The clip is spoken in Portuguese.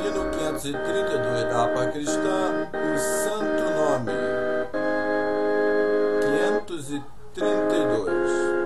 Hino 532 da harpa cristã, em santo nome. 532.